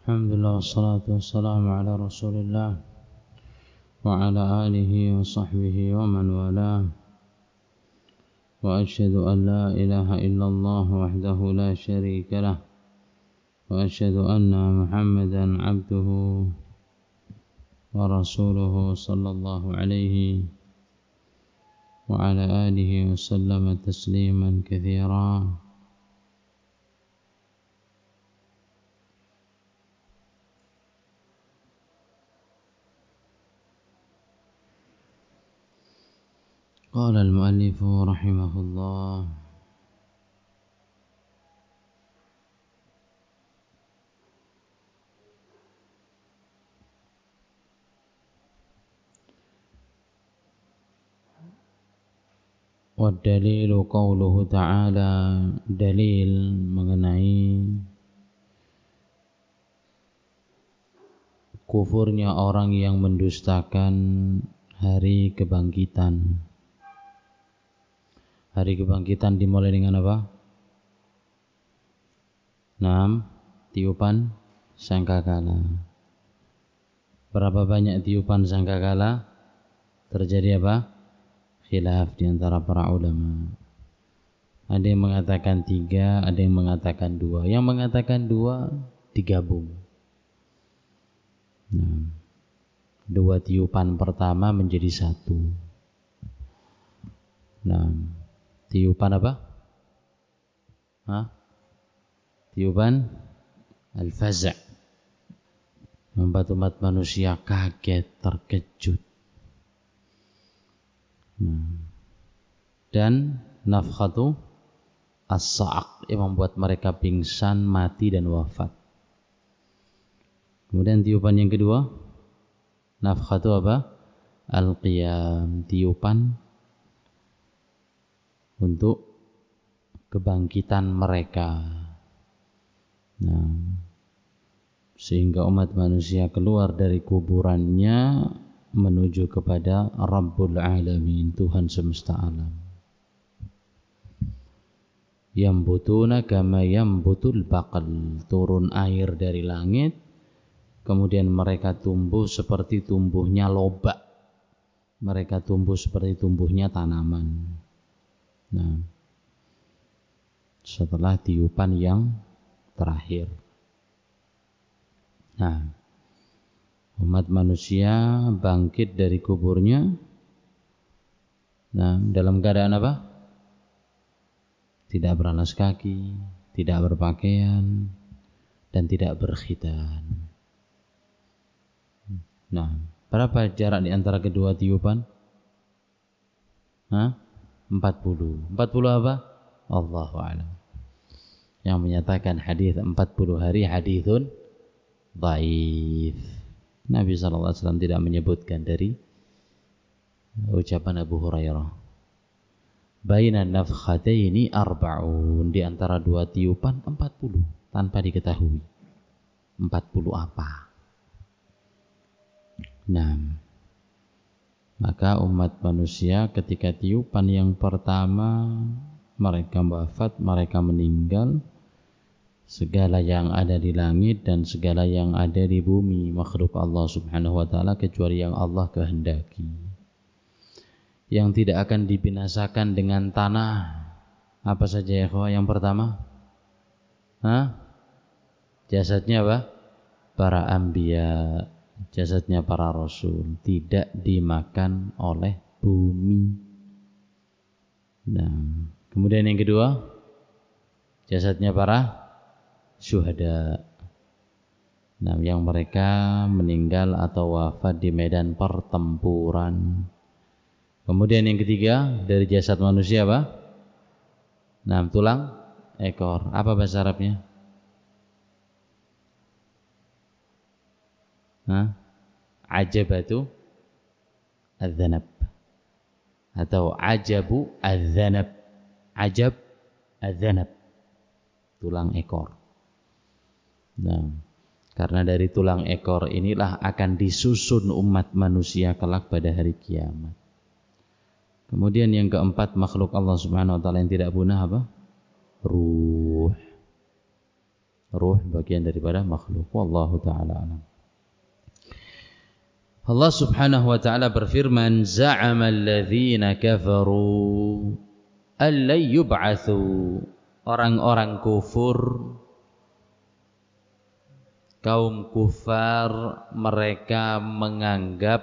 Alhamdulillah wassalatu wassalamu ala Rasulillah wa ala alihi wa sahbihi wa man walah. Wa asyhadu an la ilaha illallah wahdahu la syarika lah wa asyhadu anna Muhammadan abduhu wa rasuluhu sallallahu alaihi wa ala alihi wa sallama tasliman katsira. قال المؤلف رحمه الله والدليل قوله تعالى, dalil mengenai kufurnya orang yang mendustakan hari kebangkitan. Hari kebangkitan dimulai dengan apa? 6. Tiupan sangkakala. Berapa banyak tiupan sangkakala? Terjadi apa? Khilaf di antara para ulama. Ada yang mengatakan 3, ada yang mengatakan 2. Yang mengatakan 2 digabung. 2 tiupan pertama menjadi 1. Tiupan apa? Tiupan al-faza', membuat umat manusia kaget, terkejut. Dan nafkhatu as-sa'aq, yang membuat mereka pingsan, mati dan wafat. Kemudian tiupan yang kedua, nafkhatu apa? Al-qiyam, tiupan untuk kebangkitan mereka. Sehingga umat manusia keluar dari kuburannya menuju kepada Rabbul Alamin, Tuhan semesta alam. Yambutuna kama yambutul baqal, turun air dari langit, kemudian mereka tumbuh seperti tumbuhnya lobak. Mereka tumbuh seperti tumbuhnya tanaman. Setelah tiupan yang terakhir, umat manusia bangkit dari kuburnya. Dalam keadaan apa? Tidak beralas kaki, tidak berpakaian, dan tidak berkhitan. Berapa jarak di antara kedua tiupan? 40 apa? Allahu a'lam. Yang menyatakan hadis 40 hari hadithun dhaif. Nabi SAW tidak menyebutkan dari ucapan Abu Hurairah. Bainan nafkhataini arba'un, di antara 2 tiupan 40, tanpa diketahui 40 apa. Maka umat manusia ketika tiupan yang pertama mereka wafat, mereka meninggal. Segala yang ada di langit dan segala yang ada di bumi makhluk Allah Subhanahu wa taala kecuali yang Allah kehendaki. Yang tidak akan dibinasakan dengan tanah apa saja ya kawan? Yang pertama, jasadnya apa? Para anbiya, jasadnya para rasul tidak dimakan oleh bumi. Kemudian yang kedua, jasadnya para syuhada, yang mereka meninggal atau wafat di medan pertempuran. Kemudian yang ketiga, dari jasad manusia apa? Tulang ekor. Apa bahasa Arabnya? Ajabatu adz-dzanab atau ajabu adz-dzanab. Ajab adz-dzanab, tulang ekor. Karena dari tulang ekor inilah akan disusun umat manusia kelak pada hari kiamat. Kemudian yang keempat, makhluk Allah Subhanahu wa taala yang tidak punah apa? Ruh. Ruh bagian daripada makhluk. Wallahu ta'ala alam. Allah subhanahu wa ta'ala berfirman, za'ama alladhina kafaru an lan yub'atsu. Orang-orang kufur, kaum kufar, mereka menganggap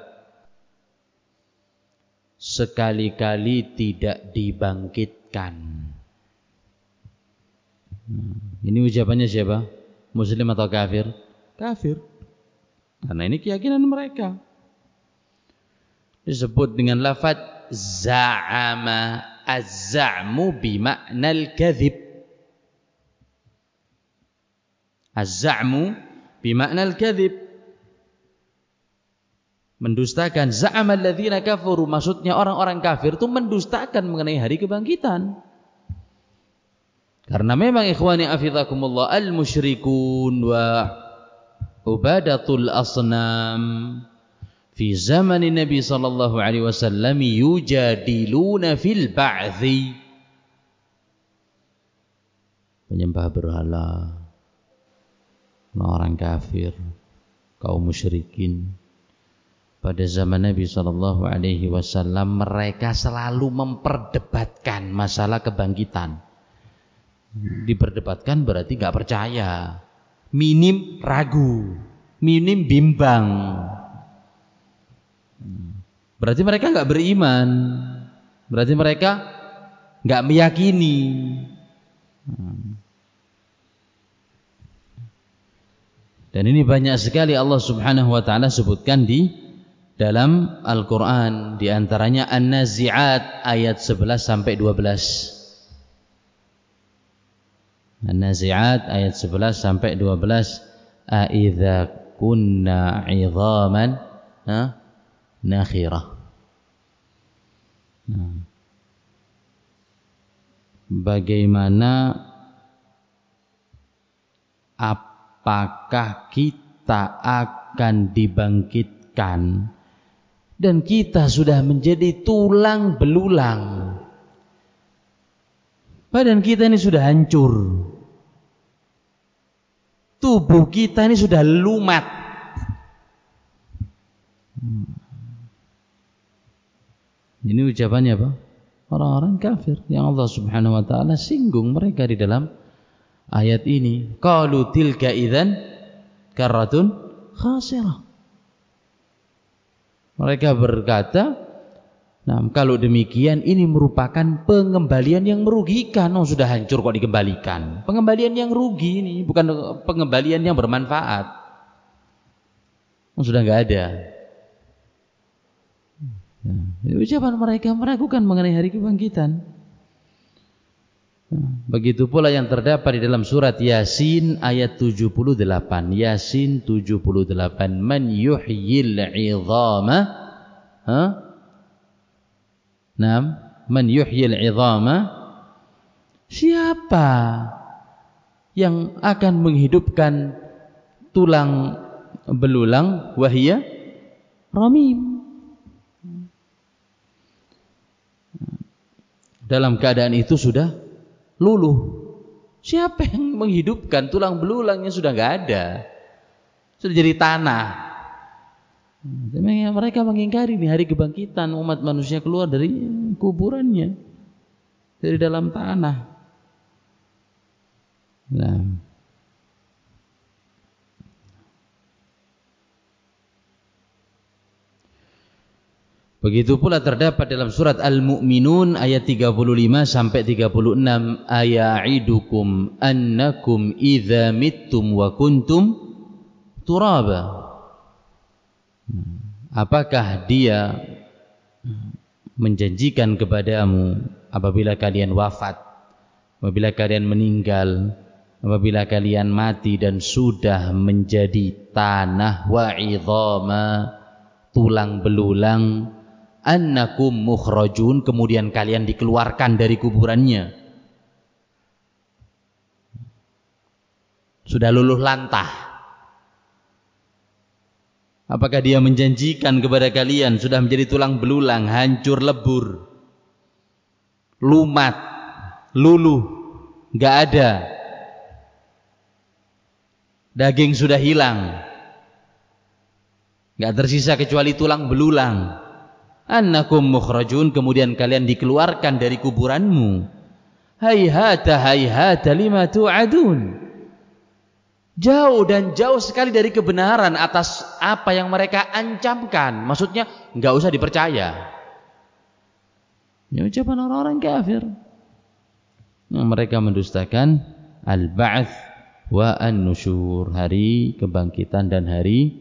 sekali-kali tidak dibangkitkan. Ini ucapannya siapa? Muslim atau kafir? Kafir. Karena ini keyakinan mereka. Disebut dengan lafaz za'ama. Az-za'mu bima'na al-kadhib. Az-za'mu bima'na al-kadhib. Mendustakan. Za'ama alladhina kafaru. Maksudnya orang-orang kafir itu mendustakan mengenai hari kebangkitan. Karena memang ikhwani afizakumullah, al-musyrikun wa ubadatul asnam fi zaman Nabi sallallahu alaihi wasallam yujadiluna fil ba'thi. Penyembah berhala, orang kafir, kaum musyrikin pada zaman Nabi sallallahu alaihi wasallam, mereka selalu memperdebatkan masalah kebangkitan. Diperdebatkan berarti gak percaya, minim ragu, minim bimbang. Berarti mereka gak beriman, berarti mereka gak meyakini. Dan ini banyak sekali Allah subhanahu wa ta'ala sebutkan di dalam Al-Quran. Di antaranya An-Nazi'at ayat 11 sampai 12. An-Nazi'at ayat 11 sampai 12. A'idza kunna 'idhaman nakhirah. Bagaimana, apakah kita akan dibangkitkan dan kita sudah menjadi tulang belulang? Badan kita ini sudah hancur, tubuh kita ini sudah lumat. Ini ucapannya apa? Orang-orang kafir yang Allah subhanahu wa ta'ala singgung mereka di dalam ayat ini. Qalu tilka idzan karratun khasirah. Mereka berkata, nah, kalau demikian ini merupakan pengembalian yang merugikan. Oh, sudah hancur kok dikembalikan. Pengembalian yang rugi ini, bukan pengembalian yang bermanfaat. Oh, sudah enggak ada. Nah, ucapan mereka meragukan mengenai hari kebangkitan. Nah, begitu pula yang terdapat di dalam surat Yasin ayat 78. Yasin 78. Man yuhyil 'idhama man yuhyil 'idhama, siapa yang akan menghidupkan tulang belulang? Wahia ramim, dalam keadaan itu sudah luluh. Siapa yang menghidupkan tulang belulang yang sudah enggak ada, sudah jadi tanah? Mereka mengingkari di hari kebangkitan, umat manusia keluar dari kuburannya, dari dalam tanah. Nah, begitu pula terdapat dalam surat Al-Mu'minun ayat 35 sampai 36. Aya'idukum annakum idza mittum wa kuntum turaba. Apakah dia menjanjikan kepadamu apabila kalian wafat, apabila kalian meninggal, apabila kalian mati dan sudah menjadi tanah, wa idhama, tulang belulang, annakum mukhrajun, kemudian kalian dikeluarkan dari kuburannya, sudah luluh lantah. Apakah dia menjanjikan kepada kalian sudah menjadi tulang belulang, hancur lebur, lumat, luluh, enggak ada, Daging sudah hilang, enggak tersisa kecuali tulang belulang. Annakum mukhrajun, kemudian kalian dikeluarkan dari kuburanmu. Hayhata lima tu'adun. Jauh dan jauh sekali dari kebenaran atas apa yang mereka ancamkan. Maksudnya enggak usah dipercaya. Ini ucapan orang-orang kafir yang mereka mendustakan al-ba'ts wa an-nusyur, hari kebangkitan dan hari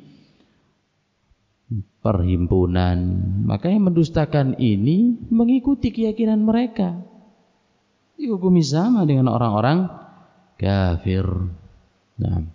perhimpunan. Maka yang mendustakan ini mengikuti keyakinan mereka, dihukumi sama dengan orang-orang kafir. Nah,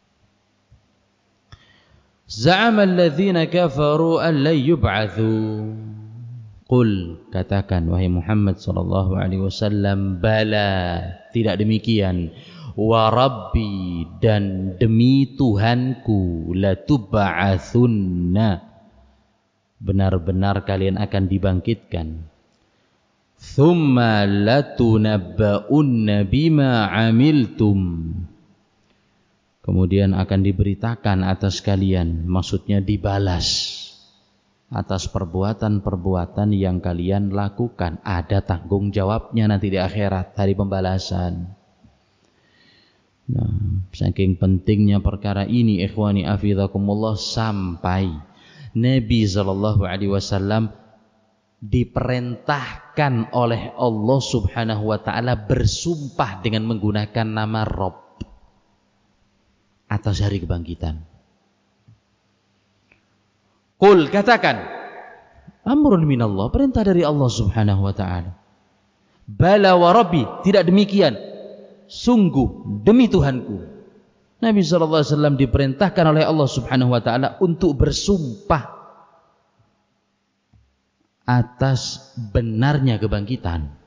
za'ama alladhina kafaru an la yub'atsu. Qul, katakan wahai Muhammad sallallahu alaihi wasallam, bala, tidak demikian. Wa rabbi, dan demi Tuhanku, la tub'atsunna, benar-benar kalian akan dibangkitkan. Thumma latunabba'unna bima 'amiltum, kemudian akan diberitakan atas kalian, maksudnya dibalas atas perbuatan-perbuatan yang kalian lakukan. Ada tanggung jawabnya nanti di akhirat, hari pembalasan. Nah, saking pentingnya perkara ini ikhwani afidhakumullah, sampai Nabi SAW diperintahkan oleh Allah Subhanahu wa ta'ala bersumpah dengan menggunakan nama Rabb atas hari kebangkitan. Qul, katakan, amrun minallah, perintah dari Allah Subhanahu wa ta'ala. Bala wa rabbi, tidak demikian, sungguh demi Tuhanku. Nabi SAW diperintahkan oleh Allah Subhanahu wa ta'ala untuk bersumpah atas benarnya kebangkitan.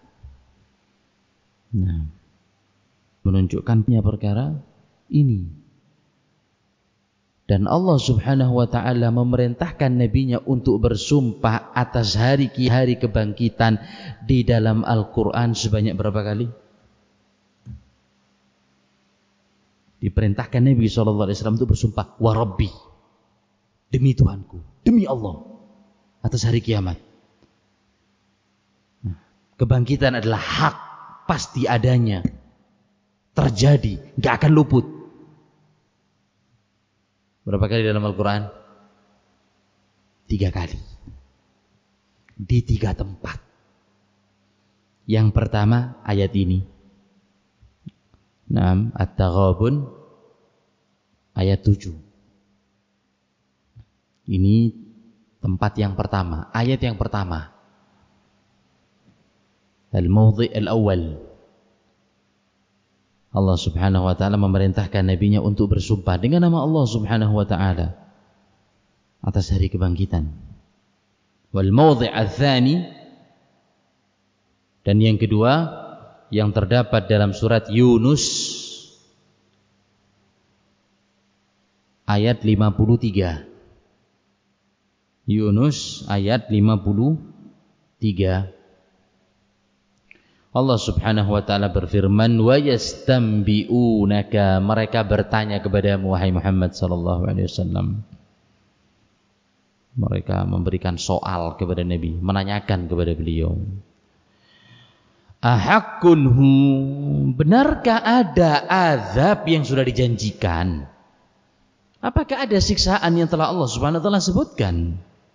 Nah, menunjukkannya perkara ini. Dan Allah Subhanahu wa ta'ala memerintahkan nabinya untuk bersumpah atas hari kebangkitan di dalam Al-Quran sebanyak berapa kali? Diperintahkan Nabi SAW untuk bersumpah, wa rabbi, demi Tuhanku, demi Allah, atas hari kiamat. Nah, kebangkitan adalah hak, pasti adanya, terjadi, gak akan luput. Berapa kali dalam Al-Quran? 3 kali. Di 3 tempat. Yang pertama ayat ini. Naam, At-Taghabun ayat 7. Ini tempat yang pertama, ayat yang pertama. Al-Mawdhi' al-awwal. Allah Subhanahu wa ta'ala memerintahkan nabinya untuk bersumpah dengan nama Allah Subhanahu wa ta'ala atas hari kebangkitan. Wal mawdhi' al-thani, dan yang kedua yang terdapat dalam surat Yunus ayat 53. Yunus ayat 53. Allah Subhanahu wa ta'ala berfirman, wa yastambi'unaka, mereka bertanya kepadamu wahai Muhammad sallallahu alaihi wasallam. Mereka memberikan soal kepada Nabi, menanyakan kepada beliau. Ahakkunhu, benarkah ada azab yang sudah dijanjikan? Apakah ada siksaan yang telah Allah Subhanahu wa ta'ala sebutkan?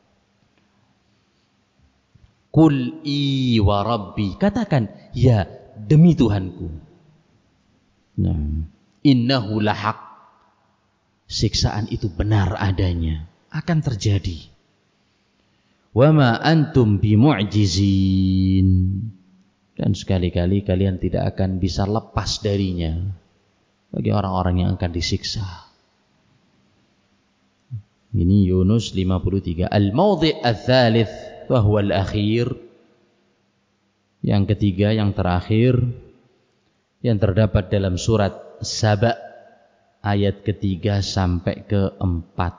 Qul i wa rabbi, katakan, ya demi Tuhanku. Nah, innahu lahaq, siksaan itu benar adanya, akan terjadi. Wa ma antum bimu'jizin, dan sekali-kali kalian tidak akan bisa lepas darinya bagi orang-orang yang akan disiksa. Ini Yunus 53. Al-mawdhi' al-thalith wa huwa al-akhir, yang ketiga, yang terakhir, yang terdapat dalam surat Saba ayat ketiga sampai keempat.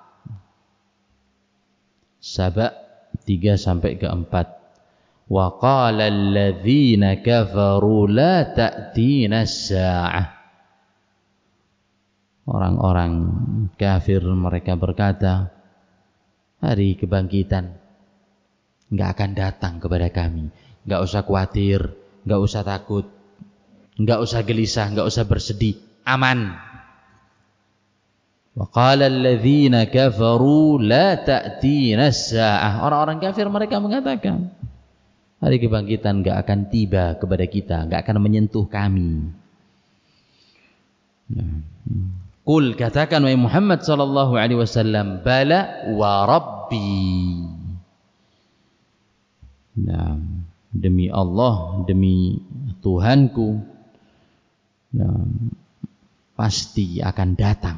Saba 3 sampai keempat. Wa qala alladhina kafaru la ta'tina as-sa'ah Orang-orang kafir mereka berkata, hari kebangkitan enggak akan datang kepada kami. Enggak usah khawatir, enggak usah takut, enggak usah gelisah, enggak usah bersedih, aman. Wa qala alladzina kafaru la ta'tina as-saa'ah. Orang-orang kafir mereka mengatakan, hari kebangkitan enggak akan tiba kepada kita, enggak akan menyentuh kami. Qul, katakan wahai Muhammad sallallahu alaihi wasallam, bala wa rabbi. Nah, demi Allah, demi Tuhanku, nah, pasti akan datang.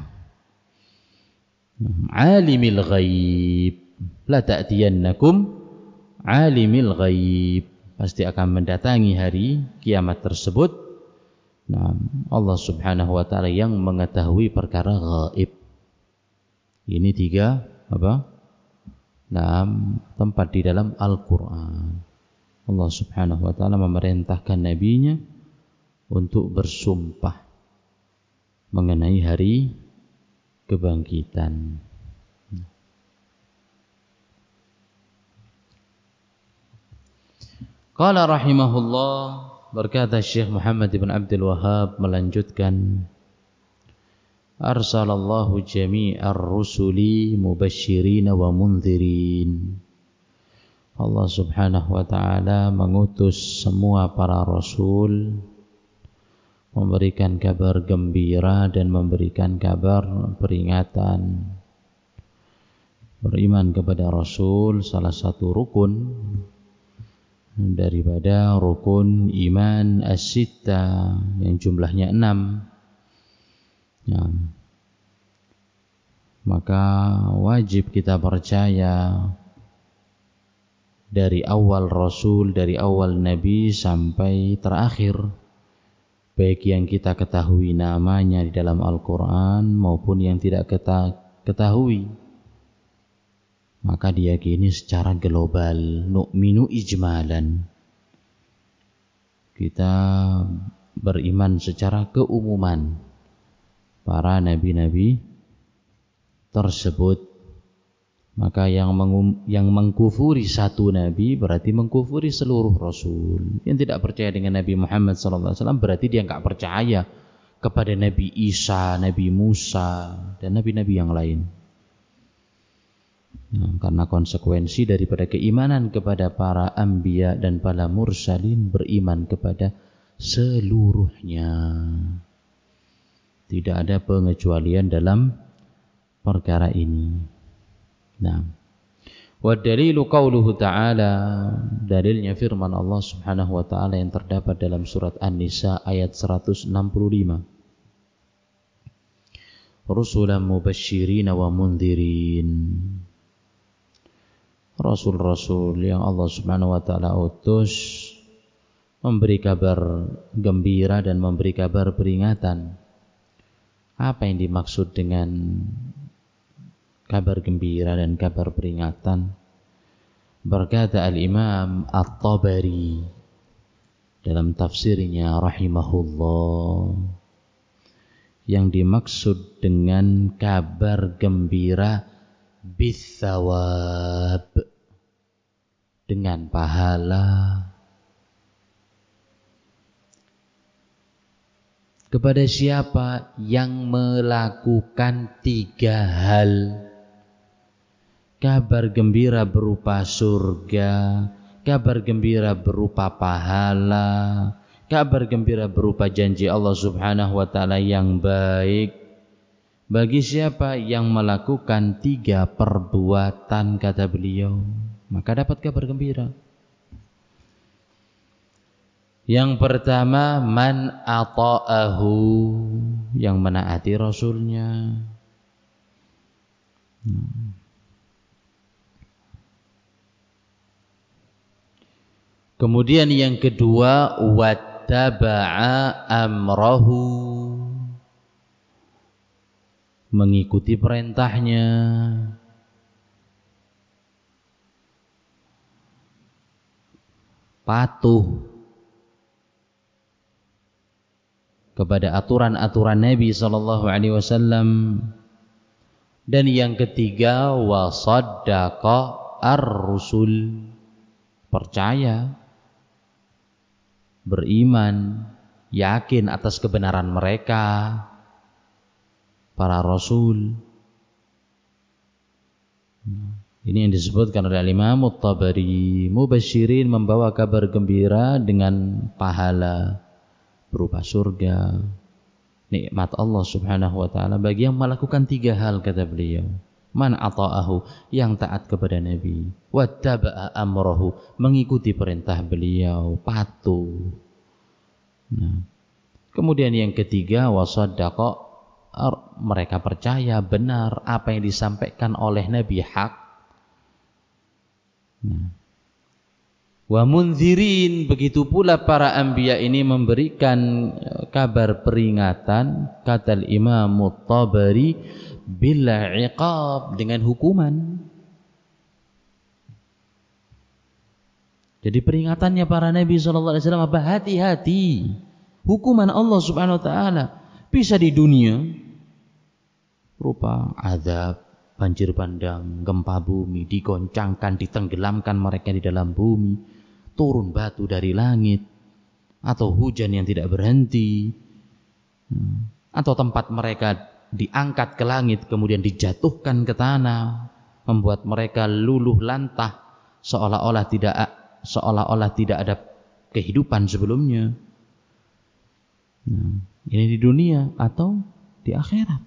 Alimil ghaib, la ta'tiyannakum alimil ghaib, pasti akan mendatangi hari kiamat tersebut. Nah, Allah Subhanahu wa taala yang mengetahui perkara gaib. Ini 3 apa? Nah, tempat di dalam Al-Qur'an. Allah Subhanahu wa taala memerintahkan nabinya untuk bersumpah mengenai hari kebangkitan. Qala rahimahullah, berkata Syekh Muhammad bin Abdul Wahhab melanjutkan, arsalallahu jami'ar rusuli mubasysyirin wa mundzirin. Allah Subhanahu wa taala mengutus semua para rasul memberikan kabar gembira dan memberikan kabar peringatan. Beriman kepada Rasul salah satu rukun daripada rukun iman as-sittah yang jumlahnya 6. Ya. Maka wajib kita percaya dari awal Rasul, dari awal Nabi sampai terakhir, baik yang kita ketahui namanya di dalam Al-Quran maupun yang tidak kita ketahui, maka diyakini secara global, nu'minu ijmalan. Kita beriman secara keumuman para nabi-nabi tersebut. Maka yang mengkufuri satu nabi berarti mengkufuri seluruh rasul. Yang tidak percaya dengan Nabi Muhammad SAW berarti dia enggak percaya kepada Nabi Isa, Nabi Musa, dan nabi-nabi yang lain. Nah, karena konsekuensi daripada keimanan kepada para anbiya dan para mursalin, beriman kepada seluruhnya. Tidak ada pengecualian dalam perkara ini. Nah, wa dalilu qauluhu ta'ala, dalilnya firman Allah Subhanahu wa taala yang terdapat dalam surat An-Nisa ayat 165. Rusulan mubasysyirin wa mundzirin. Rasul-rasul yang Allah Subhanahu wa taala utus memberi kabar gembira dan memberi kabar peringatan. Apa yang dimaksud dengan kabar gembira dan kabar peringatan? Berkata Al-Imam At-Tabari dalam tafsirnya rahimahullah, yang dimaksud dengan kabar gembira bisawab, dengan pahala, kepada siapa yang melakukan 3 hal. Kabar gembira berupa surga, kabar gembira berupa pahala, kabar gembira berupa janji Allah Subhanahu wa taala yang baik bagi siapa yang melakukan 3 perbuatan, kata beliau, maka dapat kabar gembira. Yang pertama, man ata'ahu, yang menaati Rasulnya. Kemudian yang kedua, wattaba'a amrahu, mengikuti perintahnya. Patuh kepada aturan-aturan Nabi sallallahu alaihi wasallam. Dan yang ketiga, wa saddaqa ar-rusul, percaya, beriman, yakin atas kebenaran mereka, para rasul. Ini yang disebutkan oleh Imam At-Tabari, mubasyirin, membawa kabar gembira dengan pahala berupa surga, nikmat Allah Subhanahu wa taala bagi yang melakukan 3 hal, kata beliau. Man ata'ahu, yang taat kepada Nabi, wattaba'a amrahu, mengikuti perintah beliau, patuh. Nah, kemudian yang ketiga, wasaddaqa, mereka percaya benar apa yang disampaikan oleh Nabi hak. Nah, wa mundzirin, begitu pula para anbiya ini memberikan kabar peringatan, kata Imam At-Tabari, bil iqab, dengan hukuman. Jadi peringatannya para nabi sallallahu alaihi wasallam apa? Hati-hati. Hukuman Allah Subhanahu wa taala bisa di dunia berupa azab, banjir bandang, gempa bumi, digoncangkan, ditenggelamkan mereka di dalam bumi, turun batu dari langit, atau hujan yang tidak berhenti, atau tempat mereka diangkat ke langit kemudian dijatuhkan ke tanah, membuat mereka luluh lantah seolah-olah tidak ada kehidupan sebelumnya. Nah, ini di dunia atau di akhirat.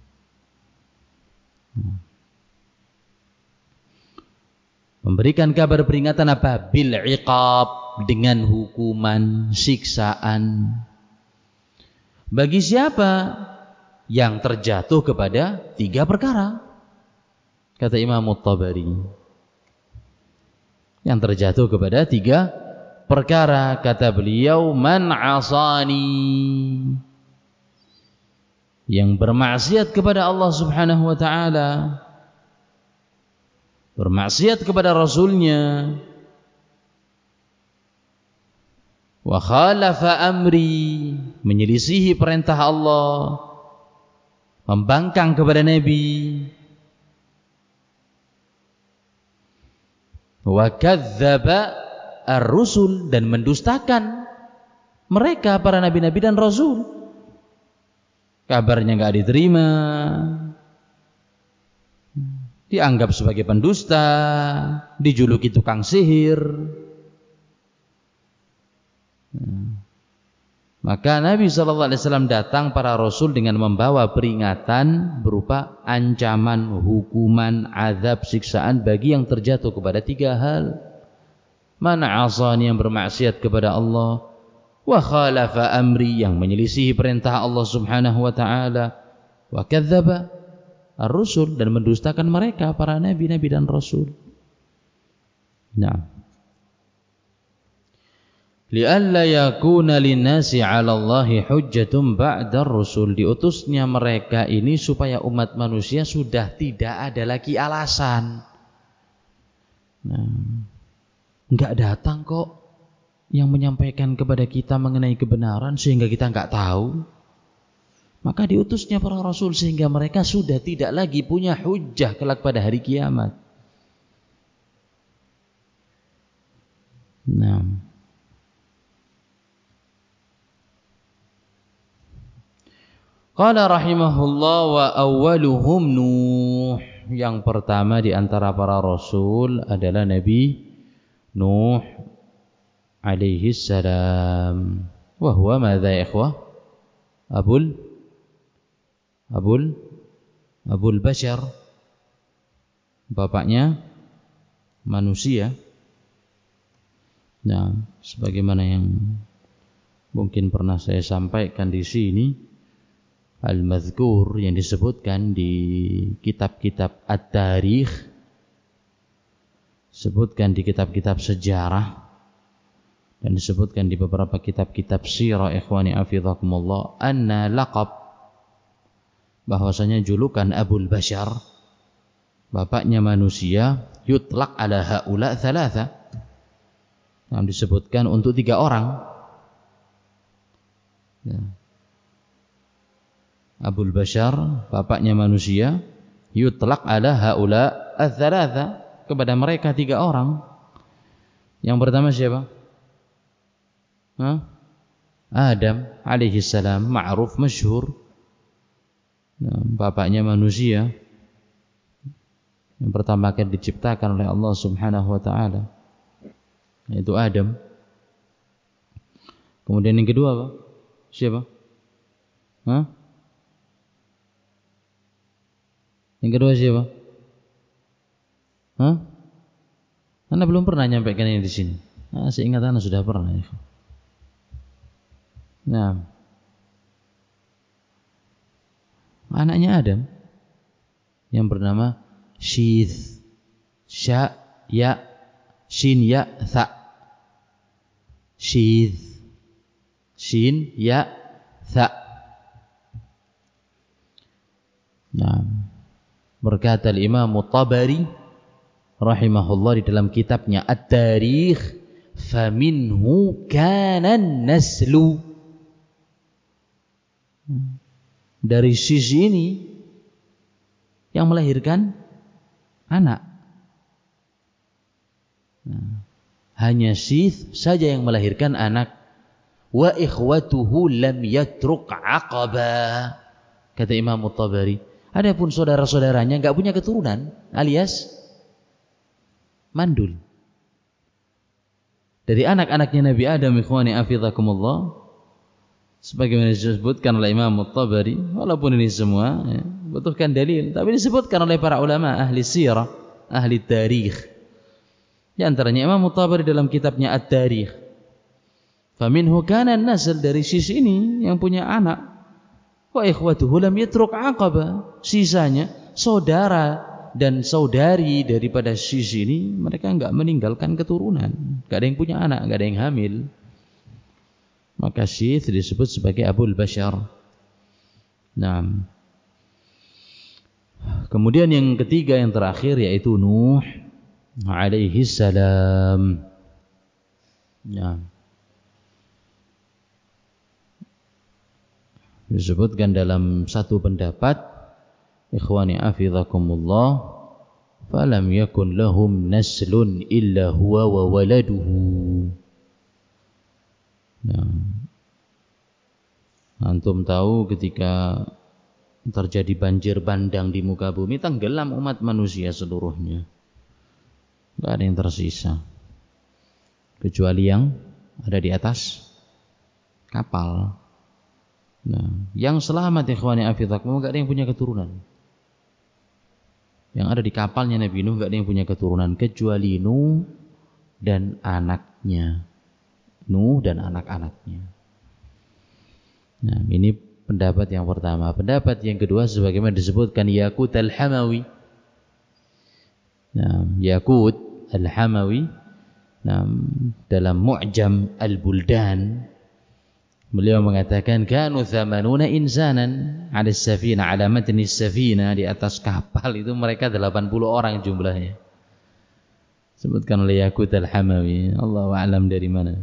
Memberikan kabar peringatan apa? Bil iqab, dengan hukuman, siksaan. Bagi siapa yang terjatuh kepada 3 perkara, kata Imam At-Tabari. Yang terjatuh kepada 3 perkara, kata beliau, man asani, yang bermaksiat kepada Allah Subhanahu wa taala, bermaksiat kepada Rasulnya, wa khalafa amri, menyelisihi perintah Allah, membangkang kepada Nabi, wa kadzdzaba ar-rusul, dan mendustakan mereka, para nabi-nabi dan rasul. Kabarnya enggak diterima, dianggap sebagai pendusta, dijuluki tukang sihir. Maka Nabi SAW datang, para rasul, dengan membawa peringatan berupa ancaman, hukuman, azab, siksaan bagi yang terjatuh kepada 3 hal. Man asani, yang bermaksiat kepada Allah, wa khalafa amri, yang menyelisihi perintah Allah Subhanahu wa taala, wa kadzdzaba ar-rusul, dan mendustakan mereka, para nabi-nabi dan rasul. Nah, li'alla yakuna linnasi 'ala Allahi hujjatun ba'da ar-rusul, diutusnya mereka ini supaya umat manusia sudah tidak ada lagi alasan. Nah, enggak datang kok yang menyampaikan kepada kita mengenai kebenaran sehingga kita enggak tahu. Maka diutusnya para rasul sehingga mereka sudah tidak lagi punya hujjah kelak pada hari kiamat. Nah, qala rahimahullah, wa awwaluhum Nuh, yang pertama di antara para rasul adalah Nabi Nuh alaihi salam. Wa huwa madza ya ikhwah? Abul Bashar, bapaknya manusia. Nah, sebagaimana yang mungkin pernah saya sampaikan di sini, al-mazkur, yang disebutkan di kitab-kitab at-tarikh, disebutkan di kitab-kitab sejarah, dan disebutkan di beberapa kitab-kitab sirah, ikhwani afizakumullah, anna laqab, bahwasanya julukan Abul Bashar, bapaknya manusia, yutlaq ala haula thalatha, yang disebutkan untuk 3 orang. Ya. Abul Bashar, bapaknya manusia, yutlaq ala haula ats-tsalatsa, kepada mereka 3 orang. Yang pertama siapa? Adam alaihi salam, ma'ruf masyhur. Bapaknya manusia yang pertama kali diciptakan oleh Allah Subhanahu wa taala, yaitu Adam. Kemudian yang kedua apa? Siapa? Yang kedua siapa? Anda belum pernah nyampaikan ini di sini. Seingat Anda sudah pernah. Ya. Nah, anaknya Adam yang bernama Syith, Sya, Ya, Shin, Ya, Tha. Syith, Shin, Ya, Tha. Nah, berkata Imam Tabari rahimahullah di dalam kitabnya At-Tarikh, faminhu kana naslu. Dari sisi ini yang melahirkan anak. Hanya Syith saja yang melahirkan anak. Wa ikhwatuhu lam yatruk aqaba. Kata Imam Tabari, adapun saudara-saudaranya enggak punya keturunan, alias mandul. Dari anak-anaknya Nabi Adam, ikhwani afizakumullah, sebagaimana disebutkan oleh Imam Tabari, walaupun ini semua butuhkan dalil, tapi disebutkan oleh para ulama ahli sirah, ahli tarikh. Di antaranya Imam Tabari dalam kitabnya At-Tarikh, faminhu kana an-nasl, dari sisi ini yang punya anak. Wa ikhwatuhu lam yatruk aqaba, sisanya saudara dan saudari daripada sisi ini mereka enggak meninggalkan keturunan, enggak ada yang punya anak, enggak ada yang hamil. Maka Syith disebut sebagai Abul Bashar. Nah, kemudian yang ketiga, yang terakhir, yaitu Nuh alaihi salam. Nah, disebutkan dalam satu pendapat, ikhwani afizakumullah, falam yakun lahum naslun illa huwa wa waladuhu. Nah, antum tahu ketika terjadi banjir bandang di muka bumi, tenggelam umat manusia seluruhnya, tidak ada yang tersisa kecuali yang ada di atas kapal. Nah, yang selamat ikhwani afizakum, tidak ada yang punya keturunan. Yang ada di kapalnya Nabi Nuh tidak ada yang punya keturunan kecuali Nuh dan anaknya. Nuh dan anak-anaknya. Nah, ini pendapat yang pertama. Pendapat yang kedua sebagaimana disebutkan Yaqut al-Hamawi. Nah, Yaqut al-Hamawi, nah, dalam Mu'jam al-Buldan, beliau mengatakan kanu 80 insanan 'ala as-safina, 'ala matni as-safina, di atas kapal itu mereka 80 orang jumlahnya. Sebutkan oleh Yaqut al-Hamawi, Allahu a'lam dari mana.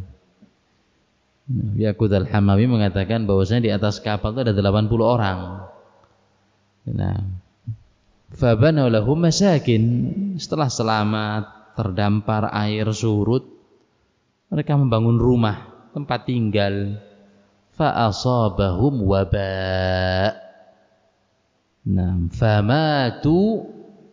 Yaqut al-Hamawi mengatakan bahwasanya di atas kapal itu ada 80 orang. Nah, fabanu lahum masakin, setelah selamat terdampar air surut, mereka membangun rumah tempat tinggal. Fa asabahum waba. Nah, famatu.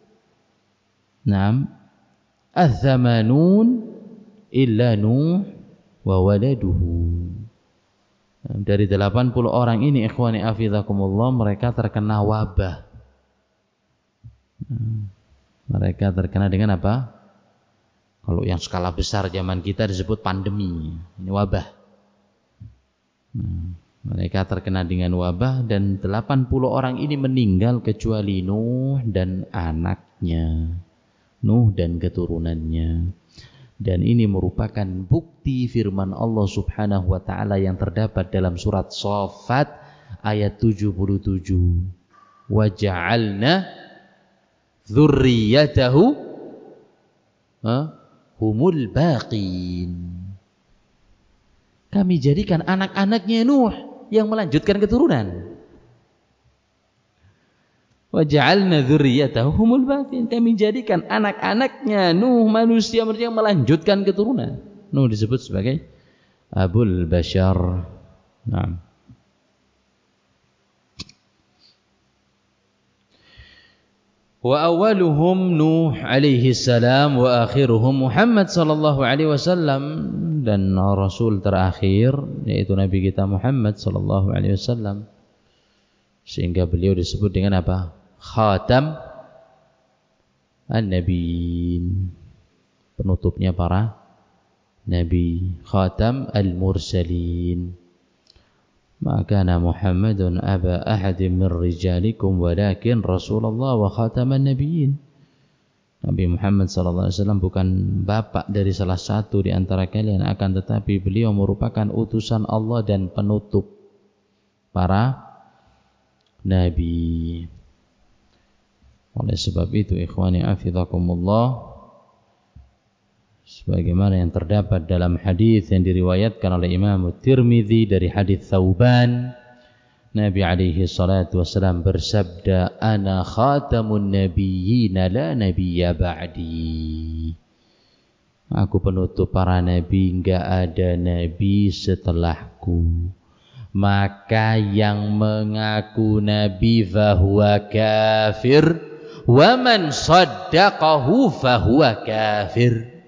Nah, az-zamanun illa Nuh wa waladuhu. Dari 80 orang ini ikhwani afizakumullah, mereka terkena wabah. Mereka terkena dengan apa? Kalau yang skala besar zaman kita disebut pandemi, ini wabah. Mereka terkena dengan wabah dan 80 orang ini meninggal kecuali Nuh dan anaknya, Nuh dan keturunannya. Dan ini merupakan bukti firman Allah Subhanahu wa taala yang terdapat dalam surat Shaffat ayat 77. Wa ja'alna dzurriyyatahu humul baqin. Kami jadikan anak-anaknya Nuh yang melanjutkan keturunan. Wa ja'alna dzurriyyatahu humul baqin. Kami jadikan anak-anaknya Nuh manusia yang melanjutkan keturunan. Nuh disebut sebagai Abul Bashar. Nah. Wa awaluhum Nuh alaihi salam wa akhiruhum Muhammad sallallahu alaihi wasallam, dan rasul terakhir yaitu nabi kita Muhammad sallallahu alaihi wasallam, sehingga beliau disebut dengan apa? Khatam an-nabiyyin, penutupnya para nabi, khatam al-mursalin. Ma kana Muhammadun aba ahadin min rijalikum walakin Rasulullah wa khataman nabiyyin. Nabi Muhammad sallallahu alaihi wasallam bukan bapak dari salah satu di antara kalian, akan tetapi beliau merupakan utusan Allah dan penutup para nabi. Oleh sebab itu ikhwani afizakumullah, sebagaimana yang terdapat dalam hadis yang diriwayatkan oleh Imam Tirmidzi dari hadis Thauban, Nabi alaihi salatu wasallam bersabda, ana khatamun nabiyyin la nabiyya ba'di. Aku penutup para nabi, enggak ada nabi setelahku. Maka yang mengaku nabi fahuwa kafir wa man saddaqahu fahuwa kafir.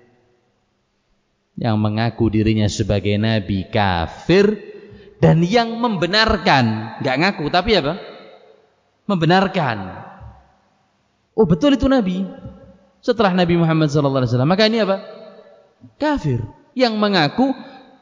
Yang mengaku dirinya sebagai nabi kafir, dan yang membenarkan, enggak ngaku tapi apa? Membenarkan. Oh betul itu nabi setelah Nabi Muhammad sallallahu alaihi wasallam, maka ini apa? Kafir. Yang mengaku,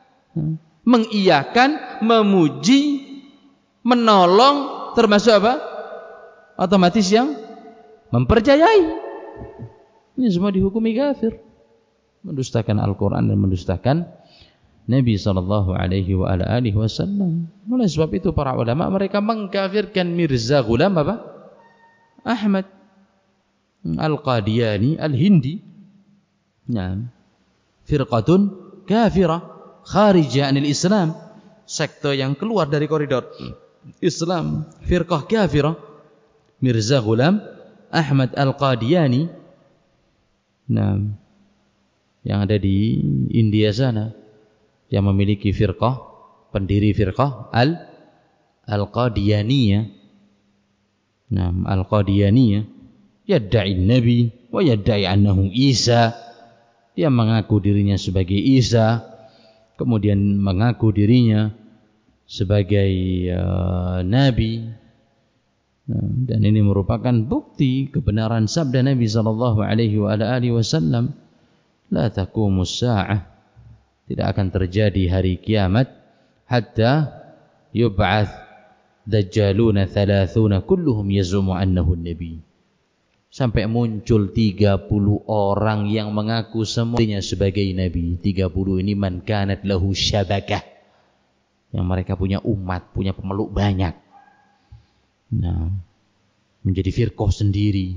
mengiyakan, memuji, menolong, termasuk apa? Otomatis yang mempercayai. Ini semua dihukumi kafir. Mendustakan Al-Quran dan mendustakan Nabi sallallahu alaihi wasallam. Oleh sebab itu para ulama mereka mengkafirkan Mirza Ghulam apa? Ahmad Al-Qadiani Al-Hindi. Nah, firqatun kafirah kharijah anil Islam, sekte yang keluar dari koridor Islam, firqah kafirah. Mirza Ghulam Ahmad Al-Qadiani, nah, yang ada di India sana, yang memiliki firqah, pendiri firqah Al-Qadianiyah. Nah, Al-Qadianiyah yadda'i Nabi wa yadda'i annahu Isa. Dia mengaku dirinya sebagai Isa, kemudian mengaku dirinya sebagai Nabi. Nah, dan ini merupakan bukti kebenaran sabda Nabi sallallahu alaihi wasallam, la taqumus sa'ah, tidak akan terjadi hari kiamat hatta yub'ats dajjaluna 30 kulluhum yazumu annahu nabi, sampai muncul 30 orang yang mengaku semuanya sebagai nabi. 30 ini man kanat lahu syabakah, yang mereka punya umat, punya pemeluk banyak. Nah, menjadi firqah sendiri.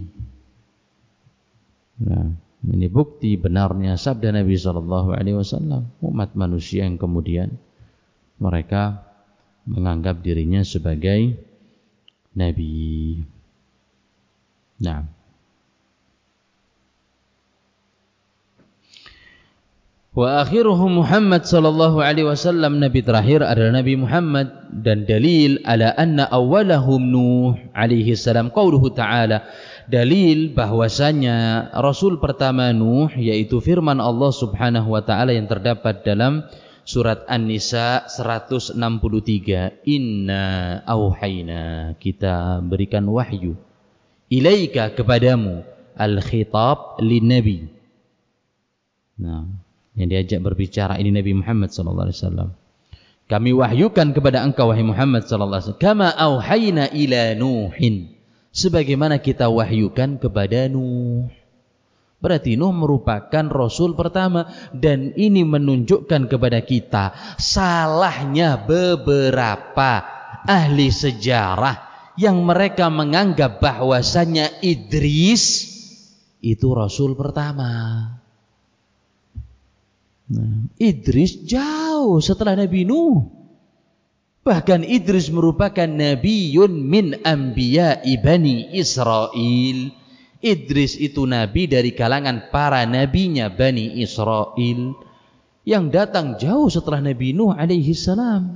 Nah, ini bukti benarnya sabda Nabi sallallahu alaihi wasallam. Umat manusia yang kemudian mereka menganggap dirinya sebagai nabi. Nah, wa akhiruhum Muhammad sallallahu alaihi wasallam, nabi terakhir adalah Nabi Muhammad. Dan dalil ala anna awwalahum Nuh alaihi salam qauluhu ta'ala, dalil bahwasanya rasul pertama Nuh yaitu firman Allah Subhanahu wa taala yang terdapat dalam surat An-Nisa 163, inna auhayna, kita berikan wahyu, ilaika, kepadamu, al-khitab lin-nabi. Nah, yang diajak berbicara ini Nabi Muhammad sallallahu alaihi wasallam. Kami wahyukan kepada engkau wahai Muhammad sallallahu alaihi wasallam, kama auhayna ila Nuhin, sebagaimana kita wahyukan kepada Nuh. Berarti Nuh merupakan rasul pertama, dan ini menunjukkan kepada kita salahnya beberapa ahli sejarah yang mereka menganggap bahwasannya Idris itu rasul pertama. Nah, Idris jauh setelah Nabi Nuh. Bahkan Idris merupakan nabiyun min anbiya'i Bani Israel. Idris itu nabi dari kalangan para nabinya Bani Israel yang datang jauh setelah Nabi Nuh alaihi salam.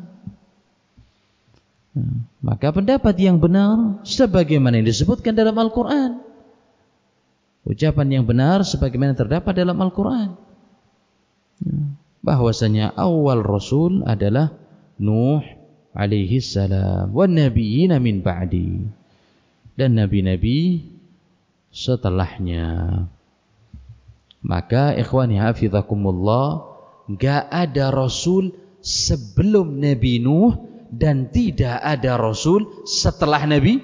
Maka pendapat yang benar sebagaimana yang disebutkan dalam Al-Quran, ucapan yang benar sebagaimana terdapat dalam Al-Quran, bahwasanya awal Rasul adalah Nuh alaihi salam, wan nabiyina min ba'di, dan nabi-nabi setelahnya. Maka ikhwani hafizakumullah, enggak ada Rasul sebelum Nabi Nuh dan tidak ada Rasul setelah Nabi.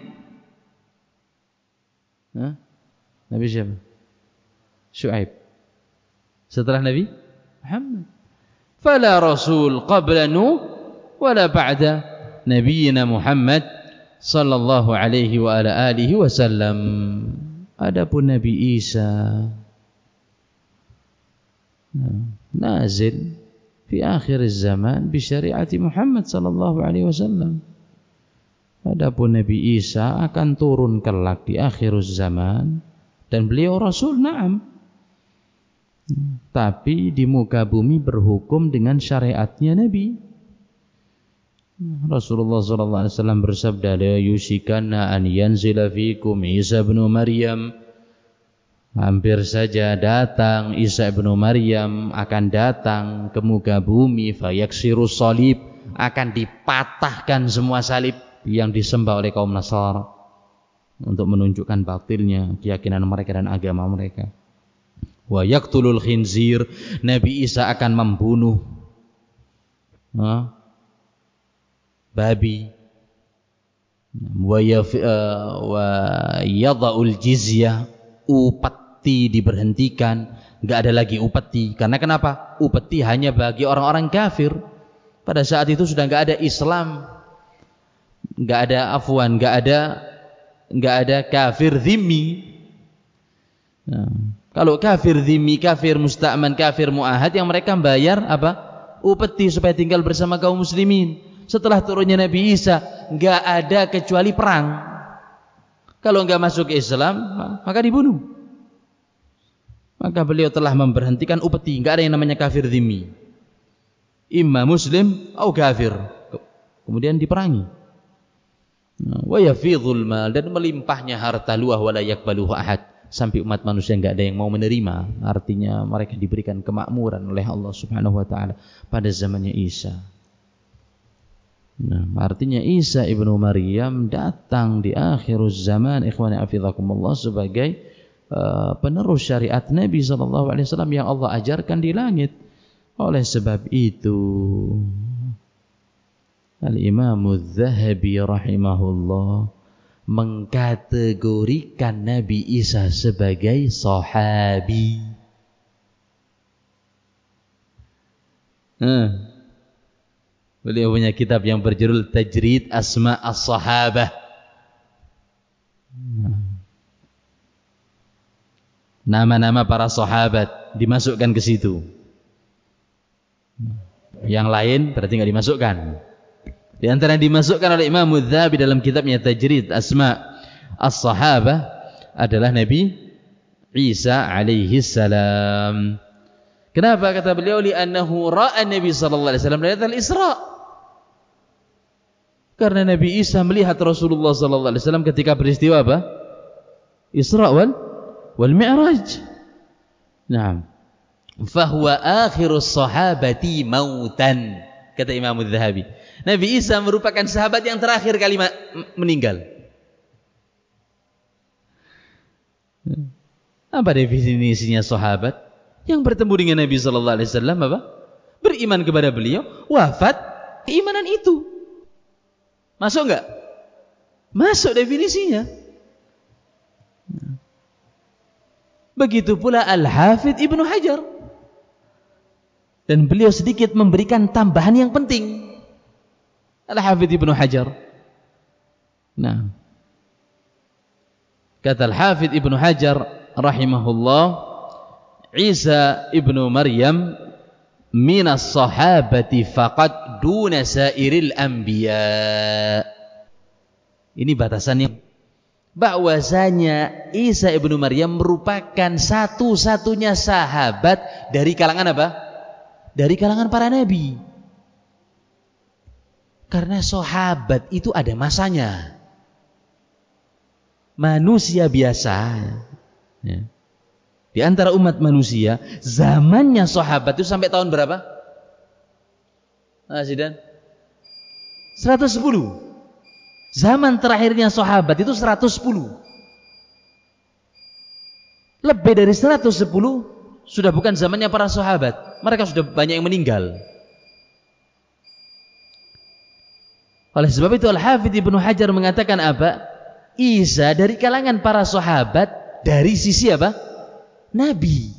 Nabi siapa? Syuaib. Setelah Nabi Muhammad. Fala Rasul qabla Nuh wala ba'da nabiyina Muhammad sallallahu alaihi wa ala alihi wasallam. Adapun Nabi Isa nazil fi akhir zaman bi syariati Muhammad sallallahu alaihi wasallam. Adapun Nabi Isa akan turun kelak di akhir zaman dan beliau Rasul, na'am. Tapi di muka bumi berhukum dengan syariatnya Nabi. Rasulullah sallallahu alaihi wasallam bersabda, la yusikanna an yanzila fikum Isa bin Maryam. Hampir saja datang Isa bin Maryam, akan datang ke muka bumi, fayaksiru salib, akan dipatahkan semua salib yang disembah oleh kaum Nasara untuk menunjukkan batilnya keyakinan mereka dan agama mereka. Wa yaqtulul khinzir, Nabi Isa akan membunuh babi. Wa yadha'ul jizyah, upeti diberhentikan, enggak ada lagi upeti. Karena kenapa? Upeti hanya bagi orang-orang kafir. Pada saat itu sudah enggak ada Islam, enggak ada afwan, enggak ada kafir zimmi. Kalau kafir zimmi, kafir musta'man, kafir mu'ahad, yang mereka bayar apa? Upeti supaya tinggal bersama kaum muslimin. Setelah turunnya Nabi Isa, enggak ada kecuali perang. Kalau enggak masuk ke Islam, maka dibunuh. Maka beliau telah memberhentikan upeti, enggak ada yang namanya kafir zimmi. Imma muslim atau kafir. Kemudian diperangi. Wa yafidhul mal, dan melimpahnya harta luah wala yakbaluhu ahad, sampai umat manusia enggak ada yang mau menerima. Artinya mereka diberikan kemakmuran oleh Allah Subhanahu wa taala pada zamannya Isa. Artinya Isa ibnu Maryam datang di akhir zaman, ikhwani hafizakumullah, sebagai penerus syariat Nabi sallallahu alaihi wasallam yang Allah ajarkan di langit. Oleh sebab itu Al-Imam Az-Zahabi rahimahullah mengkategorikan Nabi Isa sebagai sahabi. Beliau punya kitab yang berjudul Tajrid Asma As-Sahabah. Nama-nama para sahabat dimasukkan ke situ. Yang lain berarti enggak dimasukkan. Di antara yang dimasukkan oleh Imam Az-Zahabi dalam kitabnya Tajrid Asma As-Sahabah adalah Nabi Isa alaihi salam. Kenapa kata beliau? Li'annahu ra'a Nabi sallallahu alaihi wasallam lailatul Isra'. Karena Nabi Isa melihat Rasulullah sallallahu alaihi wasallam ketika peristiwa apa? Isra' wal Mi'raj. Naam. Fahuwa akhirus sahabati mautan, kata Imam Az-Zahabi. Nabi Isa merupakan sahabat yang terakhir kali meninggal. Apa definisinya sahabat? Yang bertemu dengan Nabi sallallahu alaihi wasallam apa? Beriman kepada beliau, wafat keimanan itu. Masuk enggak? Masuk definisinya. Begitu pula Al-Hafidh Ibnu Hajar. Dan beliau sedikit memberikan tambahan yang penting. Al-Hafidh Ibnu Hajar. Nah, kata Al-Hafidh Ibnu Hajar rahimahullah, Isa ibnu Maryam minas sahabati faqad duna sairil anbiya. Ini batasannya, bahwasanya Isa ibnu Maryam merupakan satu-satunya sahabat dari kalangan apa? Dari kalangan para nabi. Karena sahabat itu ada masanya. Manusia biasa, ya, di antara umat manusia, zamannya sahabat itu sampai tahun berapa? Zidan? 110. Zaman terakhirnya sahabat itu 110. Lebih dari 110 sudah bukan zamannya para sahabat. Mereka sudah banyak yang meninggal. Oleh sebab itu Al-Hafidz Ibnu Hajar mengatakan apa? Isa dari kalangan para sahabat dari sisi apa? Nabi.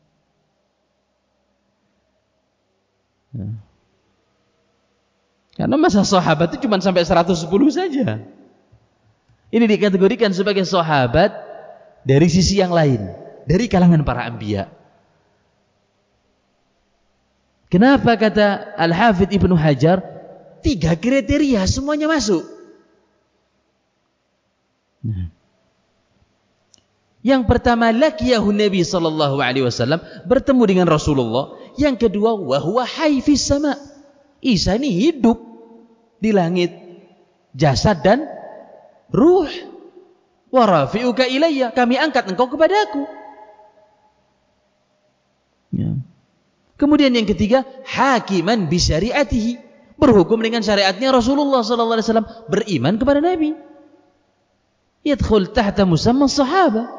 Karena masa sahabat itu cuma sampai 110 saja. Ini dikategorikan sebagai sahabat dari sisi yang lain, dari kalangan para anbiya. Kenapa kata Al-Hafidz Ibnu Hajar 3 kriteria semuanya masuk? Yang pertama, laqiyahu Nabi sallallahu alaihi wasallam, bertemu dengan Rasulullah. Yang kedua, wa huwa hayy fis sama. Isa ini hidup di langit, jasad dan ruh. Wa rafi'uka ilayya, kami angkat engkau kepadaku. Ya. Kemudian yang ketiga, hakiman bi syariatihi, berhukum dengan syariatnya Rasulullah sallallahu alaihi wasallam, beriman kepada Nabi. Yadkhul tahta musamma sahabah.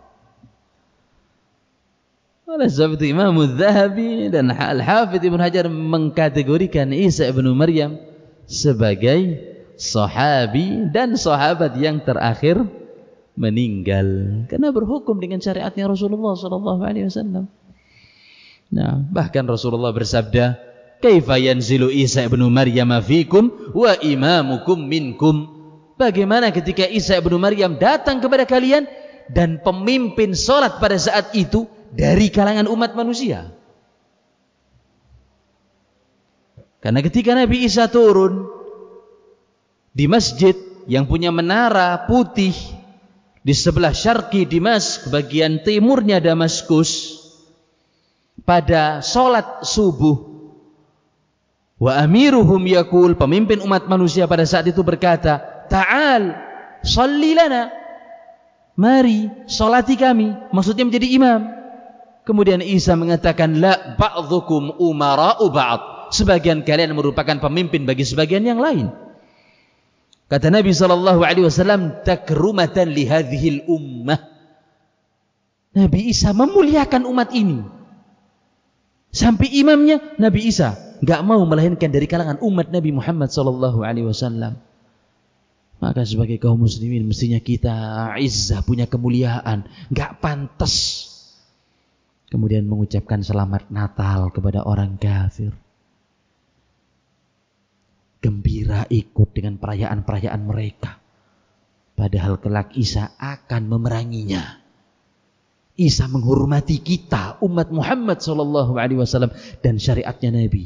Oleh sebab itu Imam Az-Zahabi dan Al-Hafidz Ibnu Hajar mengkategorikan Isa ibnu Maryam sebagai sahabi dan sahabat yang terakhir meninggal karena berhukum dengan syariatnya Rasulullah sallallahu alaihi wasallam. Nah, bahkan Rasulullah bersabda, "Kaifa yanzilu Isa ibnu Maryam fikum wa imamukum minkum?" Bagaimana ketika Isa ibnu Maryam datang kepada kalian dan pemimpin salat pada saat itu dari kalangan umat manusia? Karena ketika Nabi Isa turun di masjid yang punya menara putih di sebelah syarqi Dimask, bagian timurnya Damaskus, pada salat subuh, wa amiruhum yaqul, pemimpin umat manusia pada saat itu berkata, "Ta'al, shalli lana." Mari salati kami, maksudnya menjadi imam. Kemudian Isa mengatakan, "La ba'dhukum umara'u ba'd." Sebagian kalian merupakan pemimpin bagi sebagian yang lain. Kata Nabi sallallahu alaihi wasallam, "Takrumatan li hadhil ummah." Nabi Isa memuliakan umat ini. Sampai imamnya Nabi Isa enggak mau melahirkan dari kalangan umat Nabi Muhammad sallallahu alaihi wasallam. Maka sebagai kaum muslimin mestinya kita izzah, punya kemuliaan, enggak pantas kemudian mengucapkan selamat Natal kepada orang kafir. Gembira ikut dengan perayaan-perayaan mereka. Padahal kelak Isa akan memeranginya. Isa menghormati kita, umat Muhammad sallallahu alaihi wasallam dan syariatnya Nabi.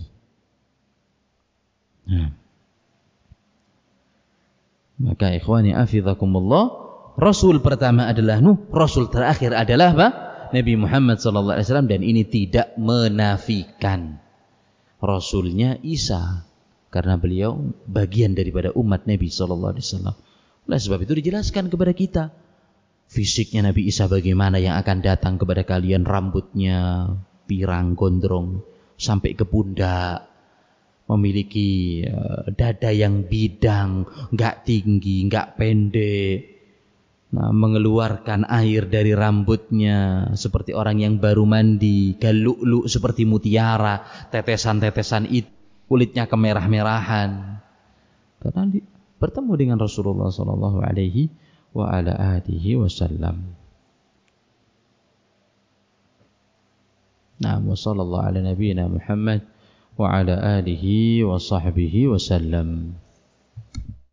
Maka ikhwani afizakumullah, Rasul pertama adalah Nuh, Rasul terakhir adalah apa? Nabi Muhammad sallallahu alaihi wasallam, dan ini tidak menafikan Rasulnya Isa. Karena beliau bagian daripada umat Nabi sallallahu alaihi wasallam. Oleh sebab itu dijelaskan kepada kita fisiknya Nabi Isa bagaimana yang akan datang kepada kalian, rambutnya pirang gondrong sampai ke pundak, memiliki dada yang bidang, enggak tinggi, enggak pendek. Nah, mengeluarkan air dari rambutnya seperti orang yang baru mandi, galuk-luk seperti mutiara, tetesan-tetesan itu. Kulitnya kemerah-merahan karena bertemu dengan Rasulullah sallallahu alaihi wa ala alihi wasallam. Nah, wa sallallahu ala nabiyyina Muhammad wa ala alihi wa sahbihi wasallam.